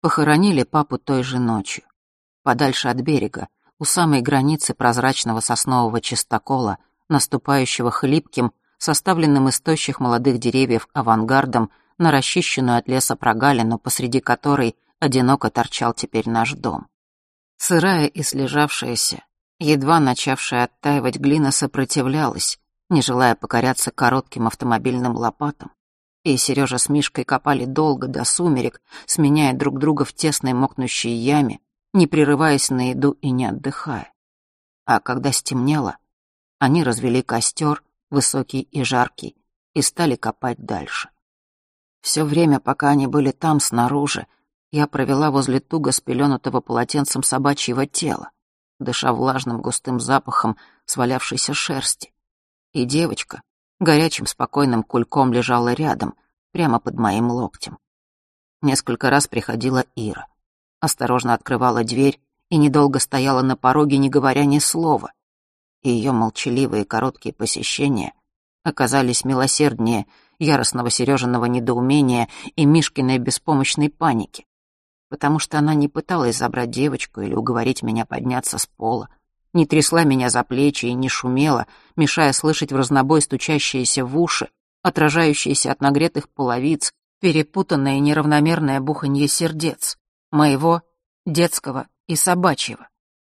Похоронили папу той же ночью, подальше от берега, у самой границы прозрачного соснового чистокола, наступающего хлипким, составленным из тощих молодых деревьев авангардом на расчищенную от леса прогалину, посреди которой одиноко торчал теперь наш дом. Сырая и слежавшаяся, едва начавшая оттаивать глина сопротивлялась, не желая покоряться коротким автомобильным лопатам. И Сережа с Мишкой копали долго, до сумерек, сменяя друг друга в тесной мокнущей яме, не прерываясь на еду и не отдыхая. А когда стемнело, они развели костер, высокий и жаркий, и стали копать дальше. Все время, пока они были там, снаружи, я провела возле туго спеленутого полотенцем собачьего тела, дыша влажным густым запахом свалявшейся шерсти. И девочка горячим спокойным кульком лежала рядом, прямо под моим локтем. Несколько раз приходила Ира. Осторожно открывала дверь и недолго стояла на пороге, не говоря ни слова. И ее молчаливые короткие посещения оказались милосерднее яростного Сережиного недоумения и Мишкиной беспомощной паники, потому что она не пыталась забрать девочку или уговорить меня подняться с пола, не трясла меня за плечи и не шумела, мешая слышать в разнобой стучащиеся в уши, отражающиеся от нагретых половиц, перепутанное и неравномерное буханье сердец, моего, детского и собачьего.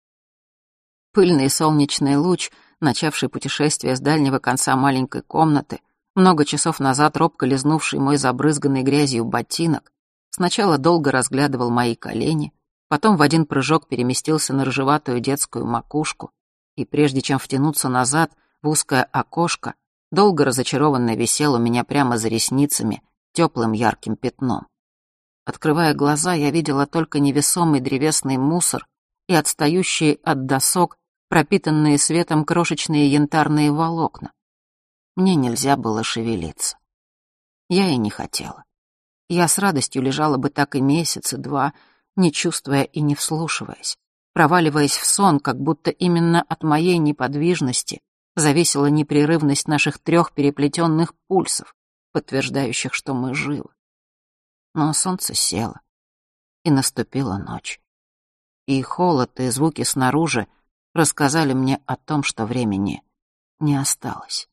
Пыльный солнечный луч, начавший путешествие с дальнего конца маленькой комнаты, много часов назад робко лизнувший мой забрызганный грязью ботинок, сначала долго разглядывал мои колени, потом в один прыжок переместился на рыжеватую детскую макушку, и прежде чем втянуться назад в узкое окошко, долго разочарованно висел у меня прямо за ресницами теплым ярким пятном. Открывая глаза, я видела только невесомый древесный мусор и отстающие от досок, пропитанные светом крошечные янтарные волокна. Мне нельзя было шевелиться. Я и не хотела. Я с радостью лежала бы так и месяц, и два, не чувствуя и не вслушиваясь, проваливаясь в сон, как будто именно от моей неподвижности зависела непрерывность наших 3 переплетенных пульсов, подтверждающих, что мы живы. Но солнце село, и наступила ночь. И холод, и звуки снаружи рассказали мне о том, что времени не осталось.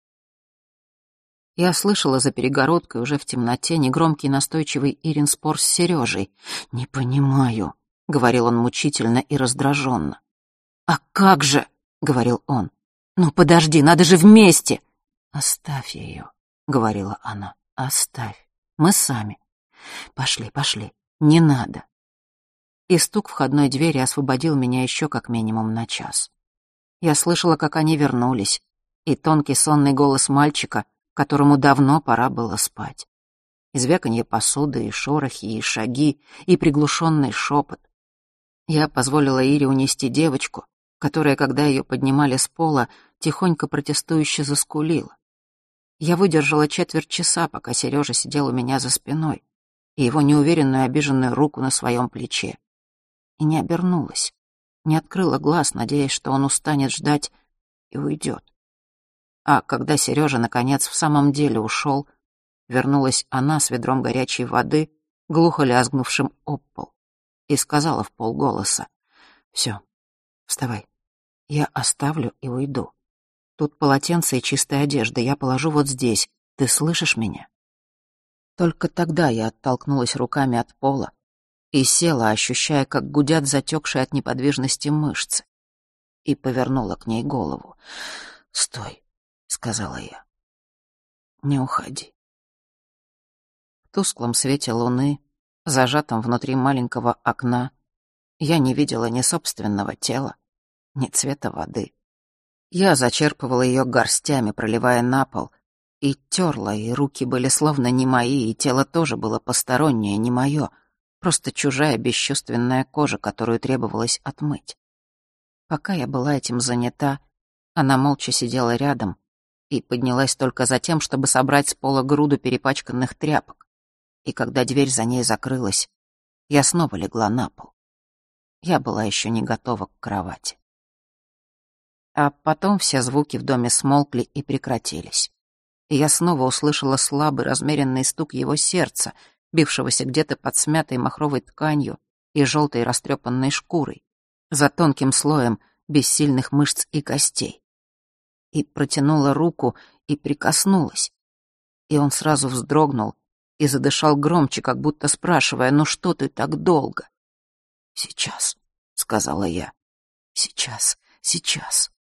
Я слышала за перегородкой уже в темноте негромкий настойчивый Ирин спор с Сережей. «Не понимаю», — говорил он мучительно и раздраженно. «А как же?» — говорил он. «Ну подожди, надо же вместе!» «Оставь ее», — говорила она. «Оставь. Мы сами. Пошли, пошли. Не надо». И стук входной двери освободил меня еще как минимум на час. Я слышала, как они вернулись, и тонкий сонный голос мальчика, которому давно пора было спать. И звяканье посуды, и шорохи, и шаги, и приглушенный шепот. Я позволила Ире унести девочку, которая, когда ее поднимали с пола, тихонько протестующе заскулила. Я выдержала 4 часа, пока Сережа сидел у меня за спиной, и его неуверенную обиженную руку на своем плече. И не обернулась, не открыла глаз, надеясь, что он устанет ждать и уйдет. А когда Сережа, наконец, в самом деле ушел, вернулась она с ведром горячей воды, глухо лязгнувшим об пол, и сказала вполголоса: «Все, вставай, я оставлю и уйду. Тут полотенце и чистая одежда, я положу вот здесь, ты слышишь меня?» Только тогда я оттолкнулась руками от пола и села, ощущая, как гудят затекшие от неподвижности мышцы, и повернула к ней голову. «Стой», — сказала я. «Не уходи». В тусклом свете луны, зажатом внутри маленького окна, я не видела ни собственного тела, ни цвета воды. Я зачерпывала ее горстями, проливая на пол, и терла, и руки были словно не мои, и тело тоже было постороннее, не мое, просто чужая бесчувственная кожа, которую требовалось отмыть. Пока я была этим занята, она молча сидела рядом и поднялась только за тем, чтобы собрать с пола груду перепачканных тряпок. И когда дверь за ней закрылась, я снова легла на пол. Я была еще не готова к кровати. А потом все звуки в доме смолкли и прекратились. И я снова услышала слабый размеренный стук его сердца, бившегося где-то под смятой махровой тканью, и желтой растрепанной шкурой, за тонким слоем бессильных мышц и костей. И протянула руку и прикоснулась. И он сразу вздрогнул и задышал громче, как будто спрашивая: «Ну что ты так долго?» «Сейчас», — сказала я. «Сейчас, сейчас».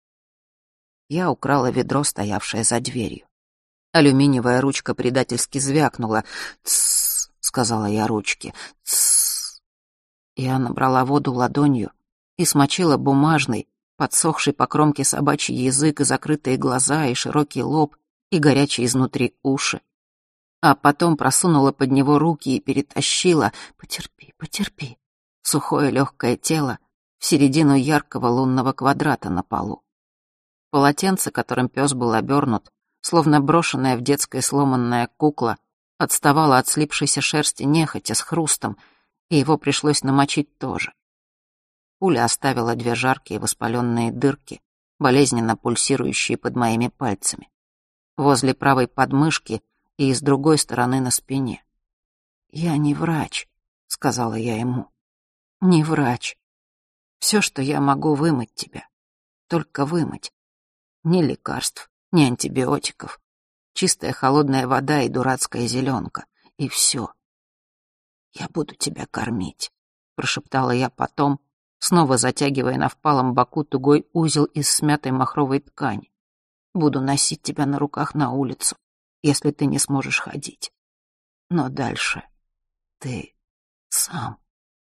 Я украла ведро, стоявшее за дверью. Алюминиевая ручка предательски звякнула. «Тссс», — сказала я ручке. «Тссс». Я набрала воду ладонью и смочила бумажный, подсохший по кромке собачий язык и закрытые глаза, и широкий лоб, и горячие изнутри уши. А потом просунула под него руки и перетащила, потерпи, потерпи, сухое легкое тело в середину яркого лунного квадрата на полу. Полотенце, которым пес был обернут, словно брошенная в детское сломанная кукла, отставало от слипшейся шерсти нехотя с хрустом, и его пришлось намочить тоже. Пуля оставила 2 жаркие воспаленные дырки, болезненно пульсирующие под моими пальцами, возле правой подмышки и с другой стороны на спине. «Я не врач», — сказала я ему. «Не врач. Все, что я могу, вымыть тебя. Только вымыть. Ни лекарств, ни антибиотиков. Чистая холодная вода и дурацкая зеленка. И все. Я буду тебя кормить», — прошептала я потом, снова затягивая на впалом боку тугой узел из смятой махровой ткани. «Буду носить тебя на руках на улицу, если ты не сможешь ходить. Но дальше ты сам».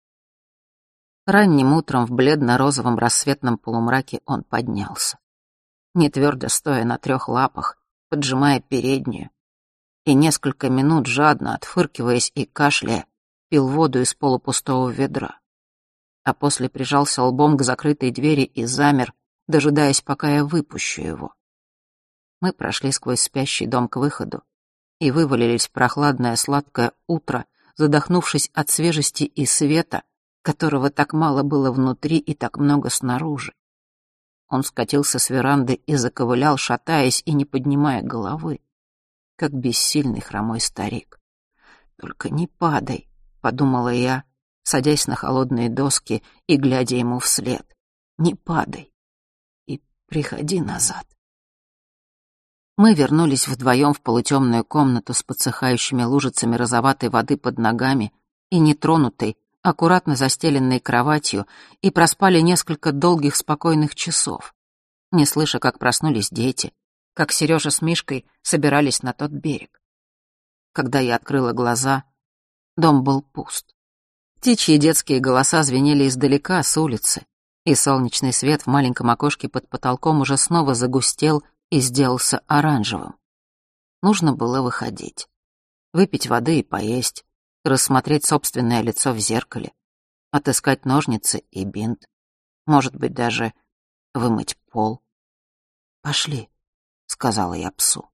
Ранним утром в бледно-розовом рассветном полумраке он поднялся, не твердо стоя на 3 лапах, поджимая переднюю, и несколько минут, жадно отфыркиваясь и кашляя, пил воду из полупустого ведра. А после прижался лбом к закрытой двери и замер, дожидаясь, пока я выпущу его. Мы прошли сквозь спящий дом к выходу и вывалились в прохладное сладкое утро, задохнувшись от свежести и света, которого так мало было внутри и так много снаружи. Он скатился с веранды и заковылял, шатаясь и не поднимая головы, как бессильный хромой старик. «Только не падай», — подумала я, садясь на холодные доски и глядя ему вслед. «Не падай и приходи назад». Мы вернулись вдвоем в полутемную комнату с подсыхающими лужицами розоватой воды под ногами и нетронутой, аккуратно застеленной кроватью, и проспали несколько долгих спокойных часов, не слыша, как проснулись дети, как Сережа с Мишкой собирались на тот берег. Когда я открыла глаза, дом был пуст. Птичьи детские голоса звенели издалека, с улицы, и солнечный свет в маленьком окошке под потолком уже снова загустел и сделался оранжевым. Нужно было выходить, выпить воды и поесть, рассмотреть собственное лицо в зеркале, отыскать ножницы и бинт, может быть, даже вымыть пол. «Пошли», — сказала я псу.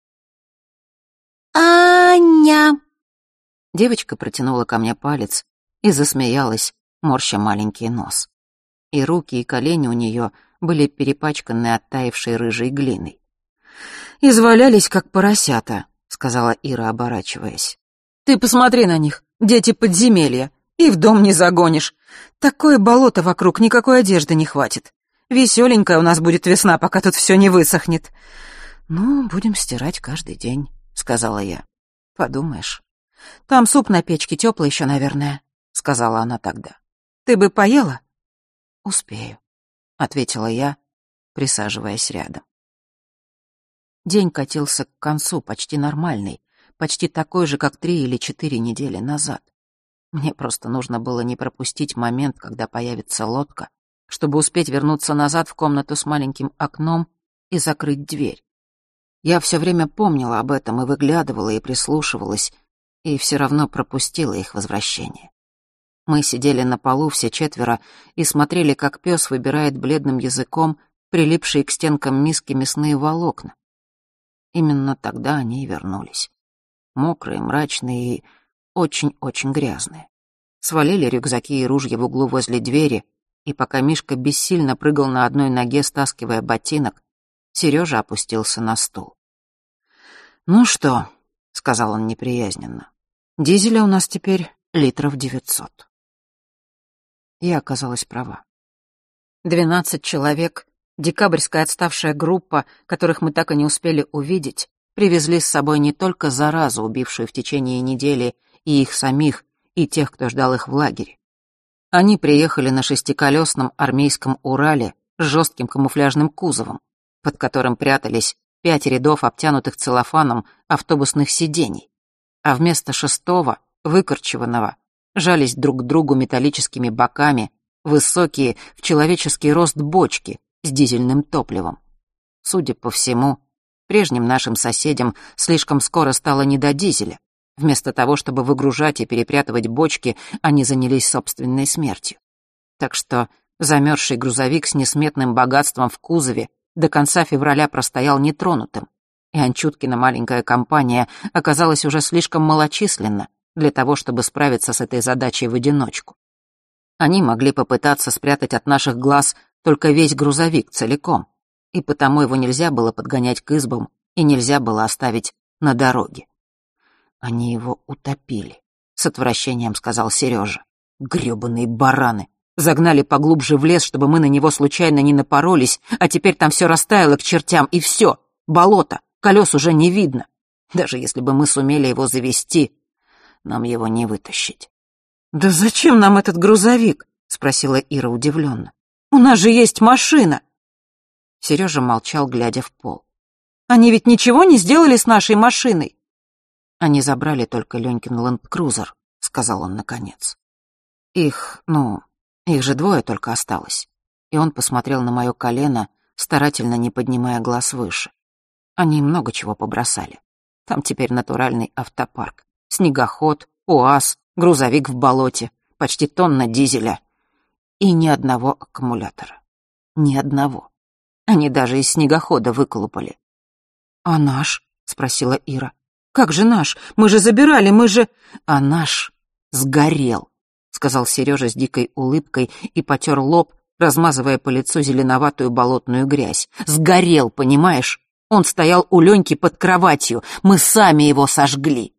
«Аня!» Девочка протянула ко мне палец и засмеялась, морща маленький нос. И руки, и колени у нее были перепачканы оттаившей рыжей глиной. «Извалялись, как поросята», — сказала Ира, оборачиваясь. «Ты посмотри на них, дети подземелья, и в дом не загонишь. Такое болото вокруг, никакой одежды не хватит. Веселенькая у нас будет весна, пока тут все не высохнет». «Ну, будем стирать каждый день», — сказала я. «Подумаешь. Там суп на печке, теплый еще, наверное», — сказала она тогда. «Ты бы поела?» «Успею», — ответила я, присаживаясь рядом. День катился к концу, почти нормальный, почти такой же, как 3 или 4 недели назад. Мне просто нужно было не пропустить момент, когда появится лодка, чтобы успеть вернуться назад в комнату с маленьким окном и закрыть дверь. Я все время помнила об этом и выглядывала, и прислушивалась, и все равно пропустила их возвращение. Мы сидели на полу все 4 и смотрели, как пес выбирает бледным языком прилипшие к стенкам миски мясные волокна. Именно тогда они и вернулись. Мокрые, мрачные и очень-очень грязные. Свалили рюкзаки и ружья в углу возле двери, и пока Мишка бессильно прыгал на одной ноге, стаскивая ботинок, Сережа опустился на стул. «Ну что», — сказал он неприязненно, — «дизеля у нас теперь литров 900». Я оказалась права. 12 человек, декабрьская отставшая группа, которых мы так и не успели увидеть, привезли с собой не только заразу, убившую в течение недели и их самих, и тех, кто ждал их в лагере. Они приехали на 6-колесном армейском Урале с жестким камуфляжным кузовом, под которым прятались 5 рядов обтянутых целлофаном автобусных сидений, а вместо 6-го, выкорчеванного, жались друг к другу металлическими боками высокие в человеческий рост бочки с дизельным топливом. Судя по всему, прежним нашим соседям слишком скоро стало не до дизеля. Вместо того, чтобы выгружать и перепрятывать бочки, они занялись собственной смертью. Так что замерзший грузовик с несметным богатством в кузове до конца февраля простоял нетронутым, и Анчуткина маленькая компания оказалась уже слишком малочисленна для того, чтобы справиться с этой задачей в одиночку. Они могли попытаться спрятать от наших глаз только весь грузовик целиком, и потому его нельзя было подгонять к избам и нельзя было оставить на дороге. «Они его утопили», — с отвращением сказал Сережа. «Грёбаные бараны! Загнали поглубже в лес, чтобы мы на него случайно не напоролись, а теперь там все растаяло к чертям, и все, болото, колес уже не видно. Даже если бы мы сумели его завести, нам его не вытащить». «Да зачем нам этот грузовик?» — спросила Ира удивленно. «У нас же есть машина!» Сережа молчал, глядя в пол. «Они ведь ничего не сделали с нашей машиной?» «Они забрали только Ленькин ленд-крузер», — сказал он наконец. Их же 2 только осталось». И он посмотрел на мое колено, старательно не поднимая глаз выше. Они много чего побросали. Там теперь натуральный автопарк. Снегоход, УАЗ, грузовик в болоте, почти тонна дизеля. И ни одного аккумулятора. Ни одного. Они даже из снегохода выколупали. «А наш?» — спросила Ира. «Как же наш? Мы же забирали, мы же...» «А наш сгорел», — сказал Сережа с дикой улыбкой и потер лоб, размазывая по лицу зеленоватую болотную грязь. «Сгорел, понимаешь? Он стоял у Леньки под кроватью. Мы сами его сожгли».